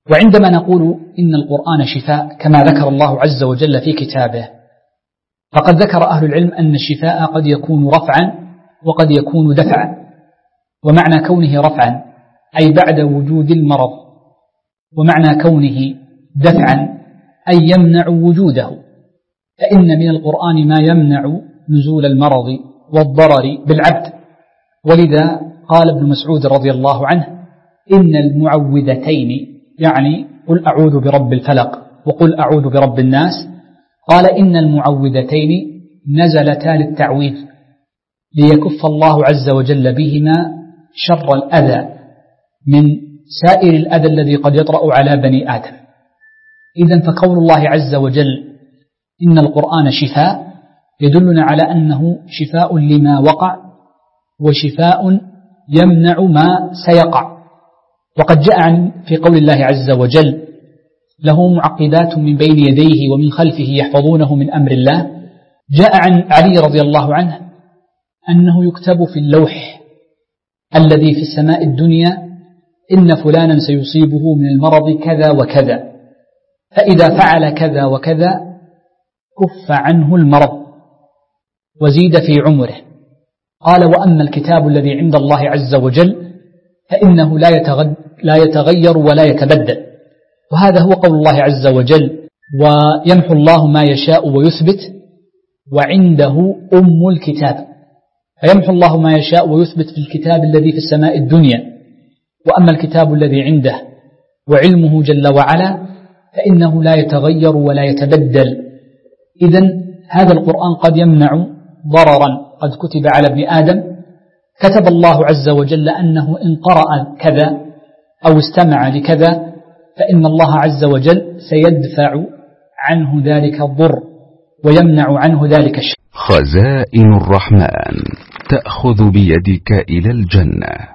وعندما نقول إن القرآن شفاء كما ذكر الله عز وجل في كتابه، فقد ذكر أهل العلم أن الشفاء قد يكون رفعا وقد يكون دفعا. ومعنى كونه رفعا أي بعد وجود المرض، ومعنى كونه دفعا أي يمنع وجوده، فإن من القرآن ما يمنع نزول المرض والضرر بالعبد. ولذا قال ابن مسعود رضي الله عنه: إن المعوذتين، يعني قل أعوذ برب الفلق وقل أعوذ برب الناس، قال إن المعوذتين نزلتا للتعويذ ليكف الله عز وجل بهما شر الأذى من سائر الأذى الذي قد يطرأ على بني آدم. إذن فقول الله عز وجل إن القرآن شفاء يدلنا على أنه شفاء لما وقع وشفاء يمنع ما سيقع. وقد جاء في قول الله عز وجل: له معقبات من بين يديه ومن خلفه يحفظونه من أمر الله. جاء عن علي رضي الله عنه أنه يكتب في اللوح الذي في السماء الدنيا: إن فلانا سيصيبه من المرض كذا وكذا، فإذا فعل كذا وكذا كف عنه المرض وزيد في عمره. قال: وأما الكتاب الذي عند الله عز وجل فإنه لا يتغير ولا يتبدل. وهذا هو قول الله عز وجل: ويمحو الله ما يشاء ويثبت وعنده أم الكتاب. فيمحو الله ما يشاء ويثبت في الكتاب الذي في السماء الدنيا، وأما الكتاب الذي عنده وعلمه جل وعلا فإنه لا يتغير ولا يتبدل. إذن هذا القرآن قد يمنع ضررا قد كتب على ابن آدم، كتب الله عز وجل أنه إن قرأ كذا أو استمع لكذا فإن الله عز وجل سيدفع عنه ذلك الضر ويمنع عنه ذلك الشر. خزائن الرحمن تأخذ بيدك إلى الجنة.